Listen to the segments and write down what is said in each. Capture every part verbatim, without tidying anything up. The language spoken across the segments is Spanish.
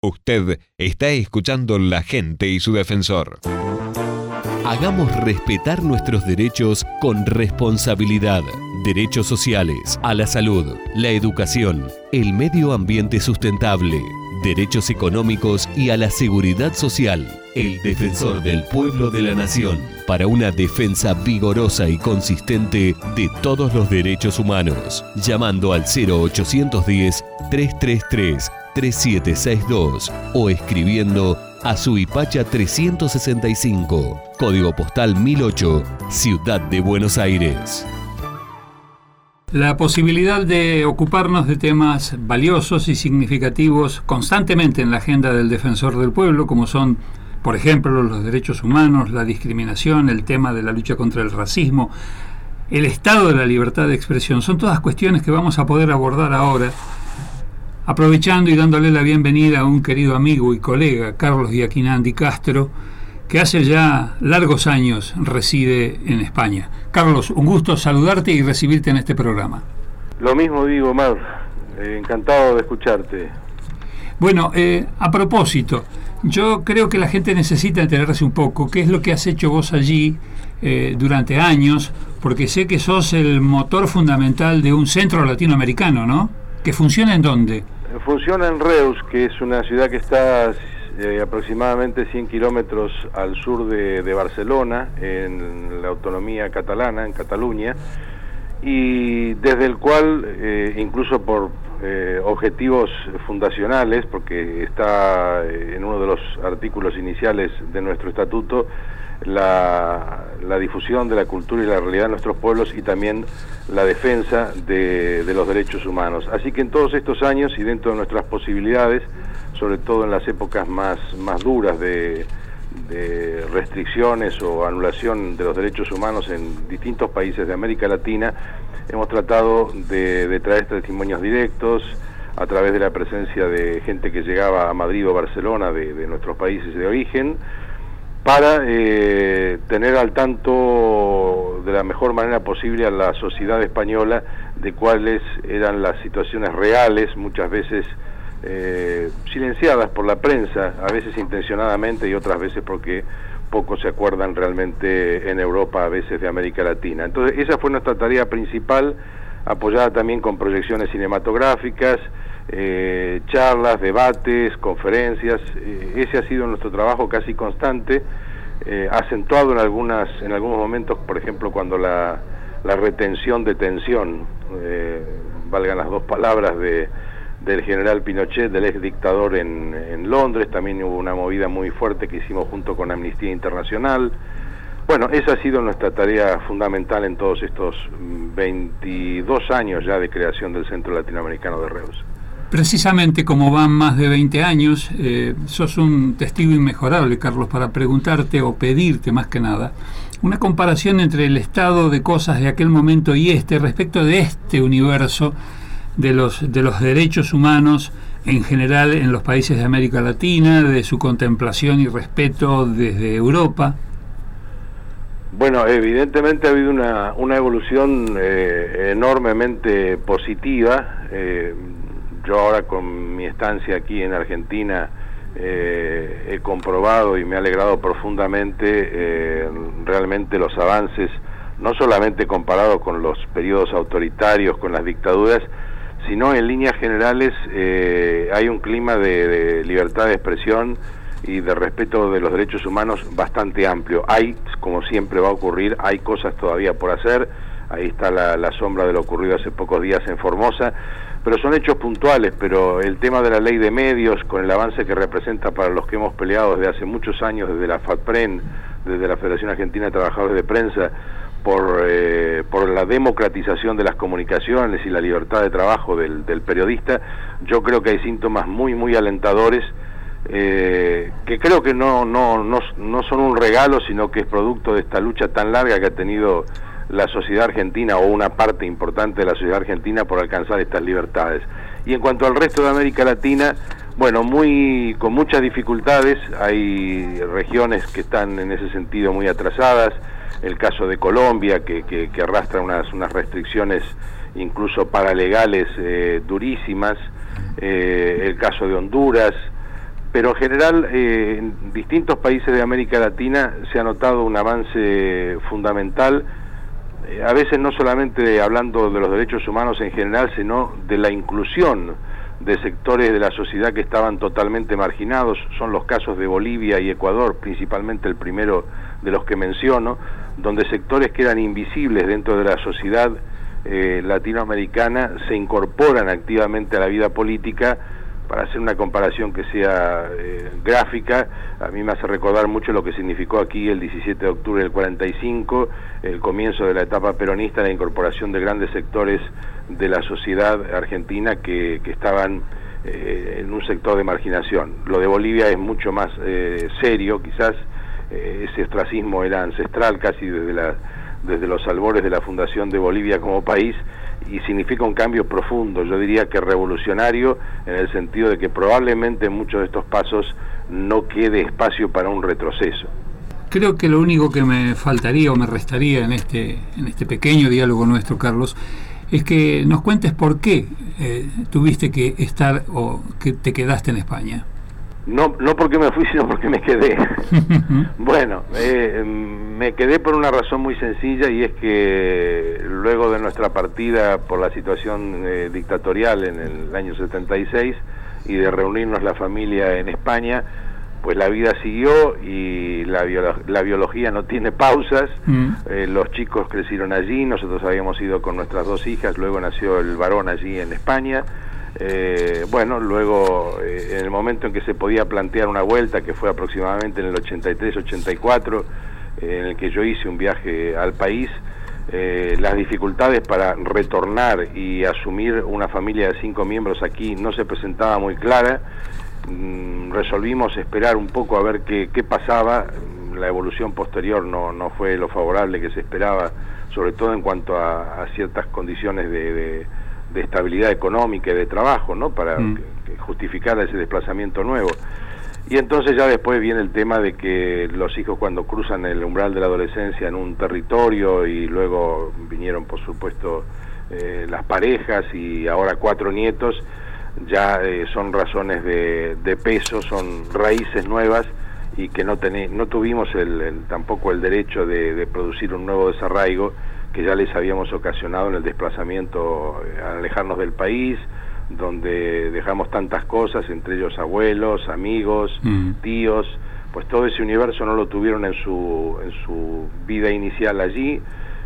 Usted está escuchando La Gente y su Defensor. Hagamos respetar nuestros derechos con responsabilidad. Derechos sociales, a la salud, la educación, el medio ambiente sustentable, derechos económicos y a la seguridad social. El defensor del pueblo de la nación, para una defensa vigorosa y consistente de todos los derechos humanos. Llamando al cero ochocientos diez, trescientos treinta y tres, treinta y siete sesenta y dos o escribiendo a Suipacha trescientos sesenta y cinco, código postal mil ocho, Ciudad de Buenos Aires. La posibilidad de ocuparnos de temas valiosos y significativos constantemente en la agenda del defensor del pueblo, como son, por ejemplo, los derechos humanos, la discriminación, el tema de la lucha contra el racismo, el estado de la libertad de expresión, son todas cuestiones que vamos a poder abordar ahora, aprovechando y dándole la bienvenida a un querido amigo y colega, Carlos Giachinandi Castro, que hace ya largos años reside en España. Carlos, un gusto saludarte y recibirte en este programa. Lo mismo digo, Mar, eh, encantado de escucharte. Bueno, eh, a propósito, yo creo que la gente necesita enterarse un poco qué es lo que has hecho vos allí eh, durante años, porque sé que sos el motor fundamental de un centro latinoamericano, ¿no? ¿Que funciona en dónde? Funciona en Reus, que es una ciudad que está eh, aproximadamente cien kilómetros al sur de, de Barcelona, en la autonomía catalana, en Cataluña, y desde el cual, eh, incluso por eh, objetivos fundacionales, porque está eh, en uno de los artículos iniciales de nuestro estatuto, la, la difusión de la cultura y la realidad de nuestros pueblos y también la defensa de, de los derechos humanos. Así que en todos estos años y dentro de nuestras posibilidades, sobre todo en las épocas más, más duras de, de restricciones o anulación de los derechos humanos en distintos países de América Latina, hemos tratado de, de traer testimonios directos a través de la presencia de gente que llegaba a Madrid o Barcelona de, de nuestros países de origen, para eh, tener al tanto de la mejor manera posible a la sociedad española de cuáles eran las situaciones reales, muchas veces eh, silenciadas por la prensa, a veces intencionadamente y otras veces porque pocos se acuerdan realmente en Europa, a veces de América Latina. Entonces esa fue nuestra tarea principal, apoyada también con proyecciones cinematográficas, eh, charlas, debates, conferencias. Eh, ese ha sido nuestro trabajo casi constante, eh, acentuado en algunas en algunos momentos, por ejemplo, cuando la, la retención de tensión, eh, valgan las dos palabras, de del general Pinochet, del ex dictador en, en Londres. También hubo una movida muy fuerte que hicimos junto con Amnistía Internacional. Bueno, esa ha sido nuestra tarea fundamental en todos estos veintidós años ya de creación del Centro Latinoamericano de Reus. Precisamente como van más de veinte años, eh, sos un testigo inmejorable, Carlos, para preguntarte o pedirte más que nada una comparación entre el estado de cosas de aquel momento y este respecto de este universo de los, de los derechos humanos en general en los países de América Latina, de su contemplación y respeto desde Europa. Bueno, evidentemente ha habido una, una evolución eh, enormemente positiva. Eh, yo ahora con mi estancia aquí en Argentina eh, he comprobado y me ha alegrado profundamente eh, realmente los avances, no solamente comparado con los periodos autoritarios, con las dictaduras, sino en líneas generales eh, hay un clima de, de libertad de expresión y de respeto de los derechos humanos bastante amplio. Hay, como siempre va a ocurrir, hay cosas todavía por hacer. Ahí está la, la sombra de lo ocurrido hace pocos días en Formosa, pero son hechos puntuales. Pero el tema de la ley de medios, con el avance que representa para los que hemos peleado desde hace muchos años, desde la FATPREN, desde la Federación Argentina de Trabajadores de Prensa, por, eh, por la democratización de las comunicaciones y la libertad de trabajo del, del periodista, yo creo que hay síntomas muy, muy alentadores, eh, que creo que no, no, no, no son un regalo, sino que es producto de esta lucha tan larga que ha tenido la sociedad argentina, o una parte importante de la sociedad argentina, por alcanzar estas libertades. Y en cuanto al resto de América Latina, bueno, muy con muchas dificultades. Hay regiones que están en ese sentido muy atrasadas. El caso de Colombia, que, que, que arrastra unas, unas restricciones incluso paralegales eh, durísimas. Eh, el caso de Honduras. pero en general eh, en distintos países de América Latina se ha notado un avance fundamental, eh, a veces no solamente hablando de los derechos humanos en general, sino de la inclusión de sectores de la sociedad que estaban totalmente marginados. Son los casos de Bolivia y Ecuador, principalmente el primero de los que menciono, donde sectores que eran invisibles dentro de la sociedad eh, latinoamericana se incorporan activamente a la vida política. Para hacer una comparación que sea eh, gráfica, a mí me hace recordar mucho lo que significó aquí el diecisiete de octubre del cuarenta y cinco, el comienzo de la etapa peronista, la incorporación de grandes sectores de la sociedad argentina que, que estaban eh, en un sector de marginación. Lo de Bolivia es mucho más eh, serio, quizás eh, ese ostracismo era ancestral casi desde, la, desde los albores de la fundación de Bolivia como país, y significa un cambio profundo, yo diría que revolucionario, en el sentido de que probablemente en muchos de estos pasos no quede espacio para un retroceso. Creo que lo único que me faltaría o me restaría en este, en este pequeño diálogo nuestro, Carlos, es que nos cuentes por qué eh, tuviste que estar o que te quedaste en España. No, no porque me fui, sino porque me quedé. Bueno, eh, me quedé por una razón muy sencilla, y es que luego de nuestra partida por la situación eh, dictatorial en el año setenta y seis y de reunirnos la familia en España, pues la vida siguió y la, biolo la biología no tiene pausas. Mm. Eh, los chicos crecieron allí, nosotros habíamos ido con nuestras dos hijas, luego nació el varón allí en España. Eh, bueno, luego eh, en el momento en que se podía plantear una vuelta, que fue aproximadamente en el ochenta y tres ochenta y cuatro, eh, en el que yo hice un viaje al país, eh, las dificultades para retornar y asumir una familia de cinco miembros aquí no se presentaba muy clara. Mm, resolvimos esperar un poco a ver qué, qué pasaba. La evolución posterior no, no fue lo favorable que se esperaba, sobre todo en cuanto a, a ciertas condiciones de, de de estabilidad económica y de trabajo, ¿no? Para mm. que, que justificar ese desplazamiento nuevo. Y entonces ya después viene el tema de que los hijos, cuando cruzan el umbral de la adolescencia en un territorio, y luego vinieron por supuesto eh, las parejas y ahora cuatro nietos, ya eh, son razones de, de peso, son raíces nuevas, y que no, tené, no tuvimos el, el, tampoco el derecho de, de producir un nuevo desarraigo que ya les habíamos ocasionado en el desplazamiento, al alejarnos del país, donde dejamos tantas cosas, entre ellos abuelos, amigos, mm. tíos, pues todo ese universo no lo tuvieron en su, en su vida inicial allí,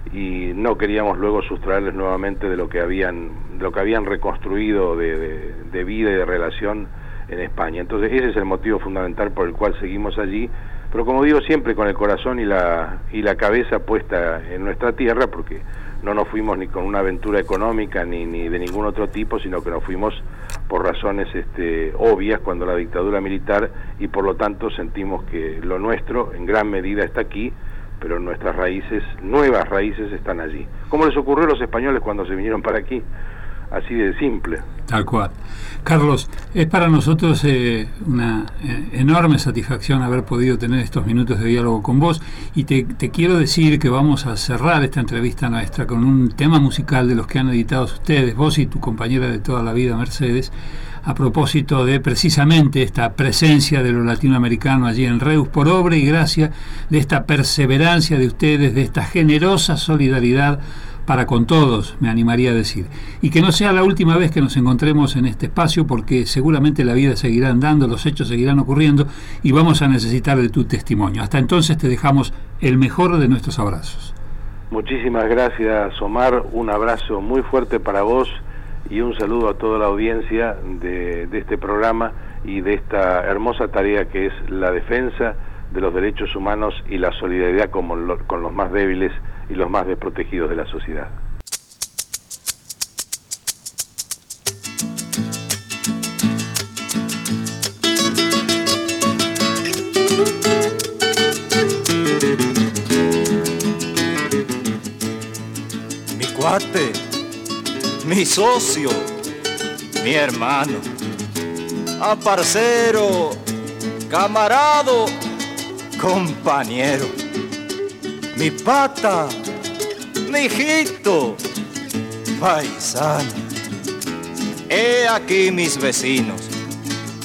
y no queríamos luego sustraerles nuevamente de lo que habían, de lo que habían reconstruido de, de, de vida y de relación en España. Entonces ese es el motivo fundamental por el cual seguimos allí, pero como digo, siempre con el corazón y la, y la cabeza puesta en nuestra tierra, porque no nos fuimos ni con una aventura económica ni, ni de ningún otro tipo, sino que nos fuimos por razones este, obvias cuando la dictadura militar, y por lo tanto sentimos que lo nuestro en gran medida está aquí, pero nuestras raíces, nuevas raíces, están allí. ¿Cómo les ocurrió a los españoles cuando se vinieron para aquí? Así de simple. Tal cual. Carlos, es para nosotros eh, una eh, enorme satisfacción haber podido tener estos minutos de diálogo con vos, y te, te quiero decir que vamos a cerrar esta entrevista nuestra con un tema musical de los que han editado ustedes, vos y tu compañera de toda la vida, Mercedes, a propósito de precisamente esta presencia de lo latinoamericano allí en Reus, por obra y gracia de esta perseverancia de ustedes, de esta generosa solidaridad para con todos, me animaría a decir. Y que no sea la última vez que nos encontremos en este espacio, porque seguramente la vida seguirá andando, los hechos seguirán ocurriendo, y vamos a necesitar de tu testimonio. Hasta entonces te dejamos el mejor de nuestros abrazos. Muchísimas gracias, Omar. Un abrazo muy fuerte para vos y un saludo a toda la audiencia de, de este programa y de esta hermosa tarea que es la defensa de los derechos humanos y la solidaridad con, lo, con los más débiles y los más desprotegidos de la sociedad. Mi cuate, mi socio, mi hermano, a parcero, camarado, compañero, mi pata, mi hijito, paisano. He aquí mis vecinos,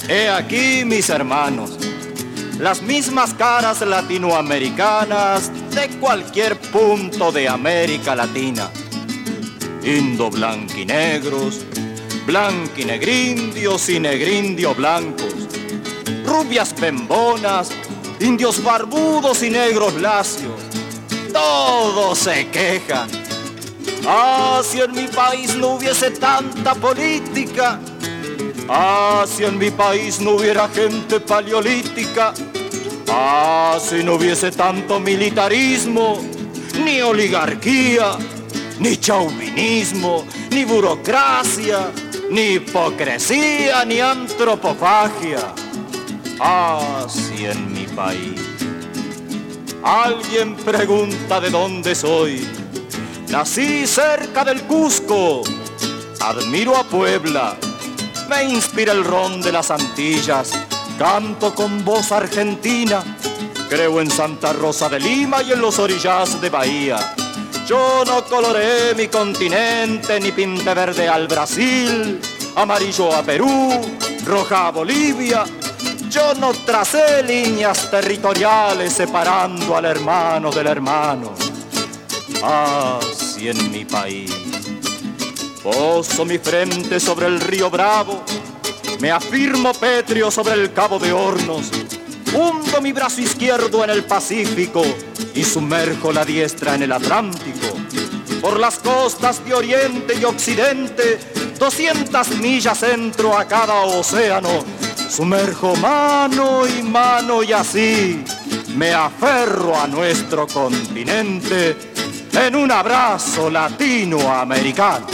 He aquí, mis hermanos, las mismas caras latinoamericanas de cualquier punto de América Latina. Indo-blanquinegros, blanquinegrindios y negrindio blancos, rubias bembonas, indios barbudos y negros lacios. Todos se quejan. Ah, si en mi país no hubiese tanta política. Ah, si en mi país no hubiera gente paleolítica. Ah, si no hubiese tanto militarismo, ni oligarquía, ni chauvinismo, ni burocracia, ni hipocresía, ni antropofagia. Ah, si en mi país alguien pregunta de dónde soy. Nací cerca del Cusco, admiro a Puebla, me inspira el ron de las Antillas, canto con voz argentina, creo en Santa Rosa de Lima y en los orillas de Bahía. Yo no coloré mi continente, ni pinté verde al Brasil, amarillo a Perú, roja a Bolivia. Yo no tracé líneas territoriales separando al hermano del hermano. Ah, si en mi país poso mi frente sobre el río Bravo, me afirmo pétreo sobre el Cabo de Hornos, hundo mi brazo izquierdo en el Pacífico y sumerjo la diestra en el Atlántico. Por las costas de Oriente y Occidente, doscientas millas entro a cada océano, sumerjo mano y mano y así me aferro a nuestro continente en un abrazo latinoamericano.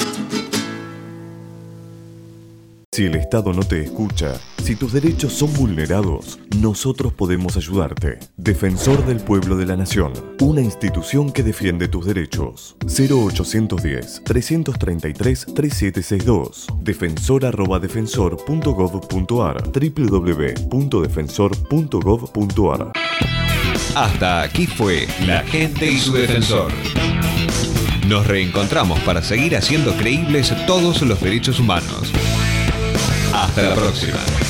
Si el Estado no te escucha, si tus derechos son vulnerados, nosotros podemos ayudarte. Defensor del Pueblo de la Nación, una institución que defiende tus derechos. cero ochocientos diez, trescientos treinta y tres, treinta y siete sesenta y dos. defensor arroba defensor punto gov punto ar, doble u doble u doble u punto defensor punto gov punto ar. Hasta aquí fue La Gente y su Defensor. Nos reencontramos para seguir haciendo creíbles todos los derechos humanos. Hasta la próxima.